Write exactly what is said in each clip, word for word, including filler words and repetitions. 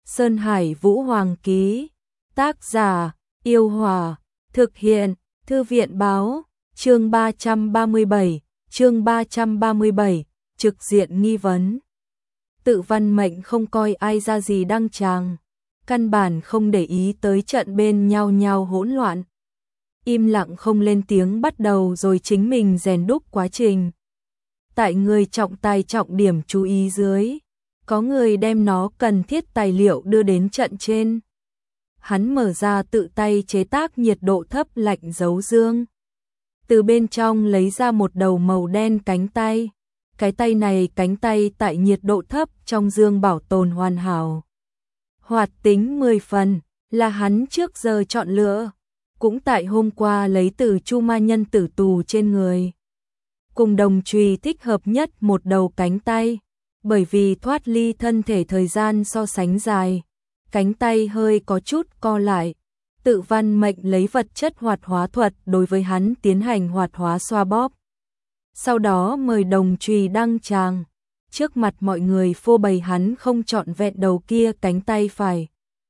Sơn Hải Vũ Hoàng ký. Tác giả: Yêu Hòa. Thực hiện: Thư viện báo. Chương ba trăm ba mươi bảy, chương ba trăm ba mươi bảy, trực diện nghi vấn. Tự Văn Mệnh không coi ai ra gì đăng tràng, căn bản không để ý tới trận bên nhau nhau hỗn loạn. Im lặng không lên tiếng bắt đầu rồi chính mình rèn đúc quá trình. Tại người trọng tài trọng điểm chú ý dưới, có người đem nó cần thiết tài liệu đưa đến trận trên. Hắn mở ra tự tay chế tác nhiệt độ thấp lạnh giấu dương. Từ bên trong lấy ra một đầu màu đen cánh tay. Cái tay này cánh tay tại nhiệt độ thấp trong dương bảo tồn hoàn hảo. Hoạt tính mười phần, là hắn trước giờ chọn lựa. Cũng tại hôm qua lấy từ Chu Ma Nhân tử tù trên người. Cùng đồng chùy thích hợp nhất một đầu cánh tay. Bởi vì thoát ly thân thể thời gian so sánh dài, cánh tay hơi có chút co lại. Tự Văn Mệnh lấy vật chất hoạt hóa thuật đối với hắn tiến hành hoạt hóa xoa bóp. Sau đó mời đồng chùy đăng tràng. Trước mặt mọi người phô bày hắn không trọn vẹn đầu kia cánh tay phải.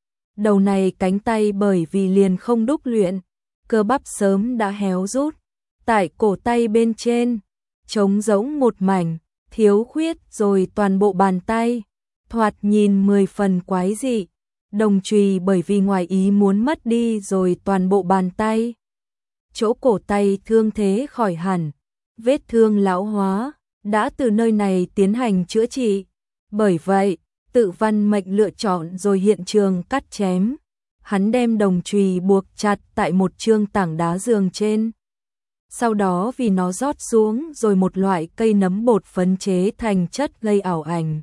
Đầu này cánh tay bởi vì liền không đúc luyện, cơ bắp sớm đã héo rút. Tại cổ tay bên trên, trống rỗng một mảnh, thiếu khuyết rồi toàn bộ bàn tay. Thoạt nhìn mười phần quái dị. Đồng chùy bởi vì ngoài ý muốn mất đi rồi toàn bộ bàn tay. Chỗ cổ tay thương thế khỏi hẳn, vết thương lão hóa, đã từ nơi này tiến hành chữa trị. Bởi vậy, Tự Văn Mệnh lựa chọn rồi hiện trường cắt chém. Hắn đem đồng chùy buộc chặt tại một chương tảng đá giường trên. Sau đó vì nó rót xuống rồi một loại cây nấm bột phấn chế thành chất gây ảo ảnh.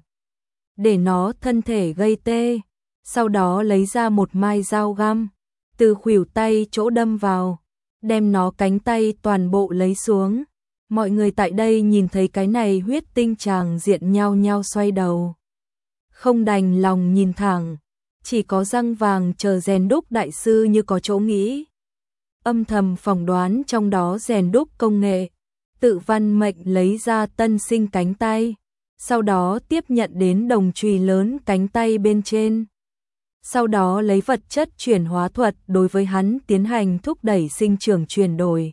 Để nó thân thể gây tê. Sau đó lấy ra một mai dao găm, từ khuỷu tay chỗ đâm vào, đem nó cánh tay toàn bộ lấy xuống. Mọi người tại đây nhìn thấy cái này huyết tinh tràng diện nhau nhau xoay đầu. Không đành lòng nhìn thẳng, chỉ có răng vàng chờ rèn đúc đại sư như có chỗ nghĩ. Âm thầm phỏng đoán trong đó rèn đúc công nghệ. Tự Văn Mệnh lấy ra tân sinh cánh tay, sau đó tiếp nhận đến đồng chùy lớn cánh tay bên trên. Sau đó lấy vật chất chuyển hóa thuật đối với hắn tiến hành thúc đẩy sinh trưởng chuyển đổi.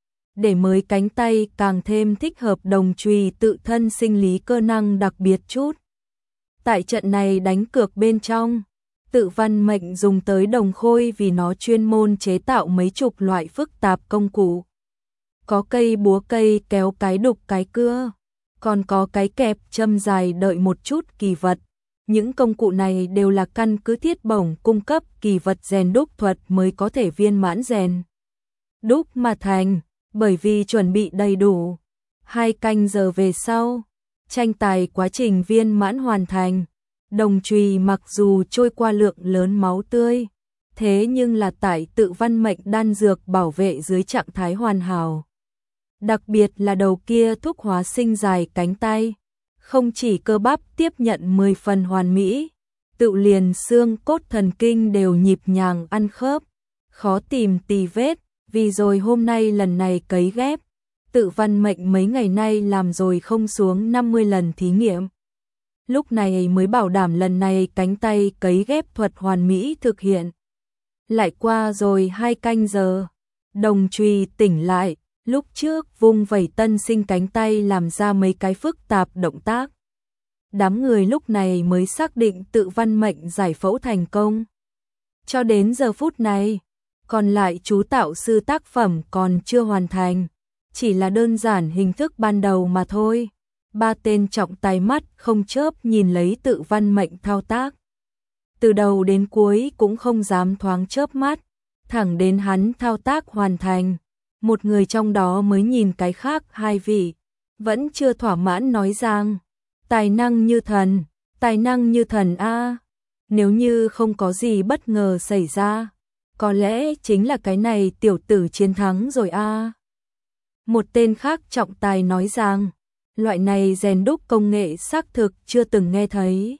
Để mới cánh tay càng thêm thích hợp đồng chùy tự thân sinh lý cơ năng đặc biệt chút. Tại trận này đánh cược bên trong, Tự Văn Mệnh dùng tới đồng khôi vì nó chuyên môn chế tạo mấy chục loại phức tạp công cụ. Có cây búa cây kéo cái đục cái cưa, còn có cái kẹp châm dài đợi một chút kỳ vật. Những công cụ này đều là căn cứ thiết bổng cung cấp kỳ vật rèn đúc thuật mới có thể viên mãn rèn đúc mà thành, bởi vì chuẩn bị đầy đủ. Hai canh giờ về sau, tranh tài quá trình viên mãn hoàn thành. Đồng chùy mặc dù trôi qua lượng lớn máu tươi, thế nhưng là tại Tự Văn Mệnh đan dược bảo vệ dưới trạng thái hoàn hảo. Đặc biệt là đầu kia thuốc hóa sinh dài cánh tay. Không chỉ cơ bắp tiếp nhận mười phần hoàn mỹ, tự liền xương cốt thần kinh đều nhịp nhàng ăn khớp, khó tìm tì vết, vì rồi hôm nay lần này cấy ghép. Tự Văn Mệnh mấy ngày nay làm rồi không xuống năm mươi lần thí nghiệm. Lúc này mới bảo đảm lần này cánh tay cấy ghép thuật hoàn mỹ thực hiện. Lại qua rồi hai canh giờ, đồng chùy tỉnh lại. Lúc trước vung vẩy tân sinh cánh tay làm ra mấy cái phức tạp động tác. Đám người lúc này mới xác định Tự Văn Mệnh giải phẫu thành công. Cho đến giờ phút này, còn lại chú tạo sư tác phẩm còn chưa hoàn thành. Chỉ là đơn giản hình thức ban đầu mà thôi. Ba tên trọng tài mắt không chớp nhìn lấy Tự Văn Mệnh thao tác. Từ đầu đến cuối cũng không dám thoáng chớp mắt. Thẳng đến hắn thao tác hoàn thành. Một người trong đó mới nhìn cái khác hai vị, vẫn chưa thỏa mãn nói rằng, tài năng như thần, tài năng như thần a. Nếu như không có gì bất ngờ xảy ra, có lẽ chính là cái này tiểu tử chiến thắng rồi a. Một tên khác trọng tài nói rằng, loại này rèn đúc công nghệ xác thực chưa từng nghe thấy.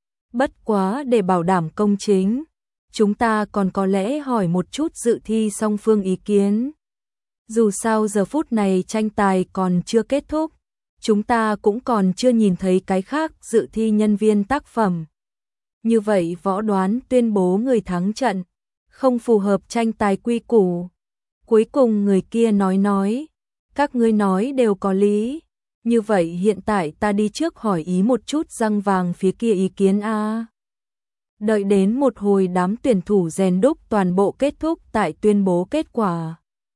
Bất quá để bảo đảm công chính, chúng ta còn có lẽ hỏi một chút dự thi song phương ý kiến. Dù sao giờ phút này tranh tài còn chưa kết thúc, chúng ta cũng còn chưa nhìn thấy cái khác dự thi nhân viên tác phẩm. như vậy võ đoán tuyên bố người thắng trận, không phù hợp tranh tài quy củ. Cuối cùng người kia nói nói, các ngươi nói đều có lý, như vậy hiện tại ta đi trước hỏi ý một chút răng vàng phía kia ý kiến a. Đợi đến một hồi đám tuyển thủ rèn đúc toàn bộ kết thúc tại tuyên bố kết quả.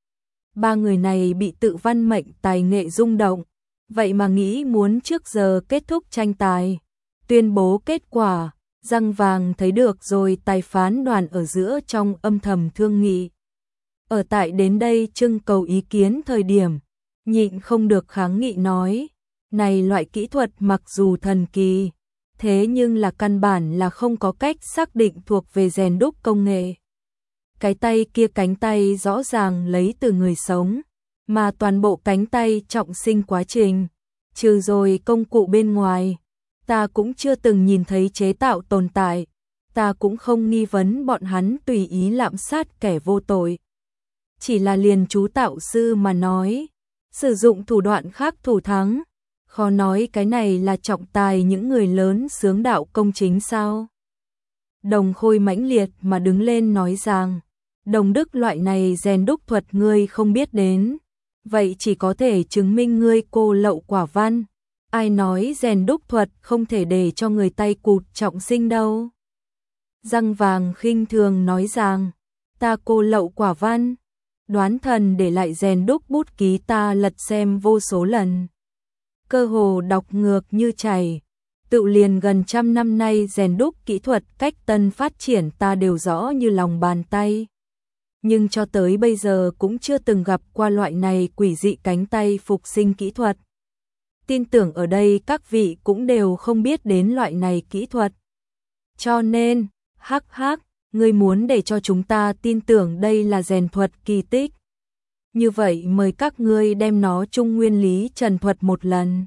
Ba người này bị Tự Văn Mệnh tài nghệ rung động, vậy mà nghĩ muốn trước giờ kết thúc tranh tài. Tuyên bố kết quả, răng vàng thấy được rồi tài phán đoàn ở giữa trong âm thầm thương nghị. Ở tại đến đây trưng cầu ý kiến thời điểm, nhịn không được kháng nghị nói, này loại kỹ thuật mặc dù thần kỳ, thế nhưng là căn bản là không có cách xác định thuộc về rèn đúc công nghệ. Cái tay kia cánh tay rõ ràng lấy từ người sống, mà toàn bộ cánh tay trọng sinh quá trình, trừ rồi công cụ bên ngoài, ta cũng chưa từng nhìn thấy chế tạo tồn tại, ta cũng không nghi vấn bọn hắn tùy ý lạm sát kẻ vô tội. Chỉ là liền chú tạo sư mà nói, sử dụng thủ đoạn khác thủ thắng, khó nói cái này là trọng tài những người lớn xướng đạo công chính sao. Đồng Khôi mãnh liệt mà đứng lên nói rằng, Đồng Đức loại này rèn đúc thuật ngươi không biết đến, vậy chỉ có thể chứng minh ngươi cô lậu quả văn. Ai nói rèn đúc thuật không thể để cho người tay cụt trọng sinh đâu. Răng vàng khinh thường nói rằng, ta cô lậu quả văn, đoán thần để lại rèn đúc bút ký ta lật xem vô số lần. Cơ hồ đọc ngược như chảy, tự liền gần trăm năm nay rèn đúc kỹ thuật cách tân phát triển ta đều rõ như lòng bàn tay. Nhưng cho tới bây giờ cũng chưa từng gặp qua loại này quỷ dị cánh tay phục sinh kỹ thuật. Tin tưởng ở đây các vị cũng đều không biết đến loại này kỹ thuật. Cho nên, hắc hắc, ngươi muốn để cho chúng ta tin tưởng đây là rèn thuật kỳ tích. Như vậy mời các ngươi đem nó chung nguyên lý trần thuật một lần.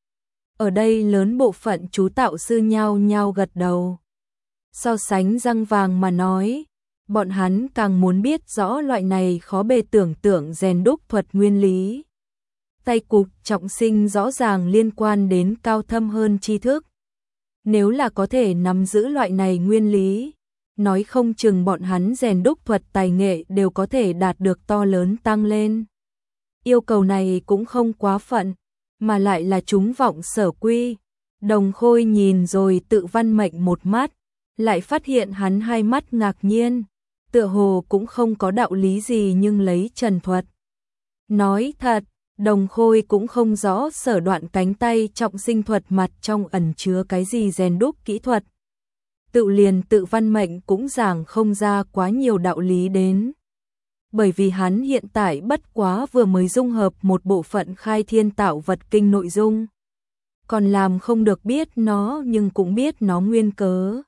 Ở đây lớn bộ phận chú tạo sư nhao nhao gật đầu. So sánh răng vàng mà nói, bọn hắn càng muốn biết rõ loại này khó bề tưởng tượng rèn đúc thuật nguyên lý. Tay cụt trọng sinh rõ ràng liên quan đến cao thâm hơn tri thức. Nếu là có thể nắm giữ loại này nguyên lý, nói không chừng bọn hắn rèn đúc thuật tài nghệ đều có thể đạt được to lớn tăng lên. Yêu cầu này cũng không quá phận, mà lại là chúng vọng sở quy. Đồng Khôi nhìn rồi Tự Văn Mệnh một mắt, lại phát hiện hắn hai mắt ngạc nhiên, tựa hồ cũng không có đạo lý gì nhưng lấy trần thuật. Nói thật, Đồng Khôi cũng không rõ sở đoạn cánh tay trọng sinh thuật mặt trong ẩn chứa cái gì rèn đúc kỹ thuật. Tự liền Tự Văn Mệnh cũng giảng không ra quá nhiều đạo lý đến. Bởi vì hắn hiện tại bất quá vừa mới dung hợp một bộ phận khai thiên tạo vật kinh nội dung. Còn làm không được biết nó nhưng cũng biết nó nguyên cớ.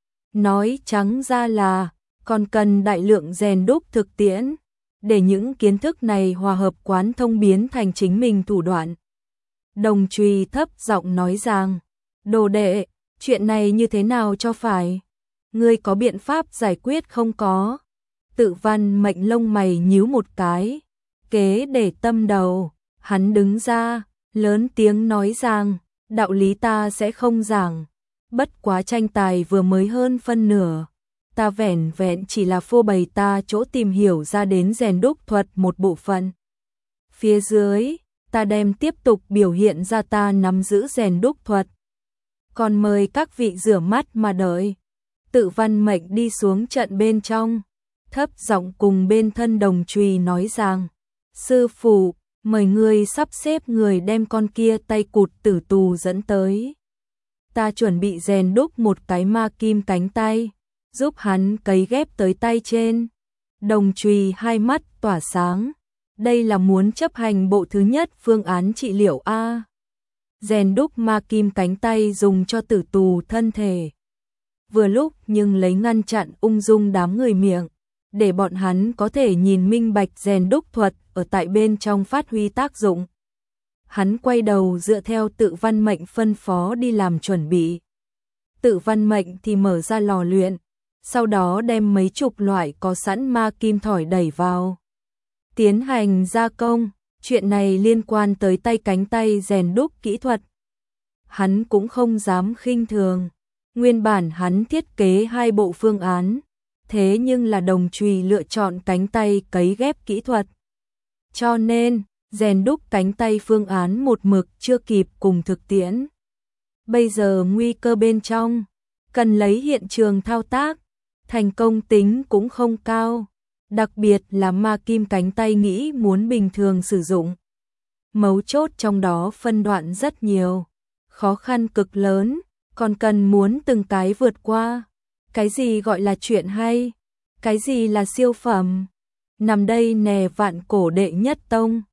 Nói trắng ra là, còn cần đại lượng rèn đúc thực tiễn, để những kiến thức này hòa hợp quán thông biến thành chính mình thủ đoạn. Đồng Trùy thấp giọng nói rằng, đồ đệ, chuyện này như thế nào cho phải? Ngươi có biện pháp giải quyết không có? Tự Văn Mệnh lông mày nhíu một cái, kế để tâm đầu, hắn đứng ra, lớn tiếng nói rằng, đạo lý ta sẽ không giảng, bất quá tranh tài vừa mới hơn phân nửa. Ta vẻn vẹn chỉ là phô bày ta chỗ tìm hiểu ra đến rèn đúc thuật một bộ phận. Phía dưới, ta đem tiếp tục biểu hiện ra ta nắm giữ rèn đúc thuật. Còn mời các vị rửa mắt mà đợi. Tự Văn Mệnh đi xuống trận bên trong, thấp giọng cùng bên thân Đồng Trùy nói rằng, sư phụ, mời ngươi sắp xếp người đem con kia tay cụt tử tù dẫn tới. Ta chuẩn bị rèn đúc một cái ma kim cánh tay, giúp hắn cấy ghép tới tay trên. Đồng Trùy hai mắt tỏa sáng, đây là muốn chấp hành bộ thứ nhất phương án trị liệu A. Rèn đúc ma kim cánh tay dùng cho tử tù thân thể. Vừa lúc nhưng lấy ngăn chặn ung dung đám người miệng, để bọn hắn có thể nhìn minh bạch rèn đúc thuật ở tại bên trong phát huy tác dụng. Hắn quay đầu dựa theo Tự Văn Mệnh phân phó đi làm chuẩn bị. Tự Văn Mệnh thì mở ra lò luyện, sau đó đem mấy chục loại có sẵn ma kim thỏi đẩy vào. Tiến hành gia công, chuyện này liên quan tới tay cánh tay rèn đúc kỹ thuật. Hắn cũng không dám khinh thường, Nguyên bản hắn thiết kế hai bộ phương án, thế nhưng là Đồng Trùy lựa chọn cánh tay cấy ghép kỹ thuật. Cho nên, rèn đúc cánh tay phương án một mực chưa kịp cùng thực tiễn. Bây giờ nguy cơ bên trong, cần lấy hiện trường thao tác, thành công tính cũng không cao, đặc biệt là ma kim cánh tay nghĩ muốn bình thường sử dụng. Mấu chốt trong đó phân đoạn rất nhiều, khó khăn cực lớn, còn cần muốn từng cái vượt qua. Cái gì gọi là chuyện hay? Cái gì là siêu phẩm? Nằm đây nè vạn cổ đệ nhất tông.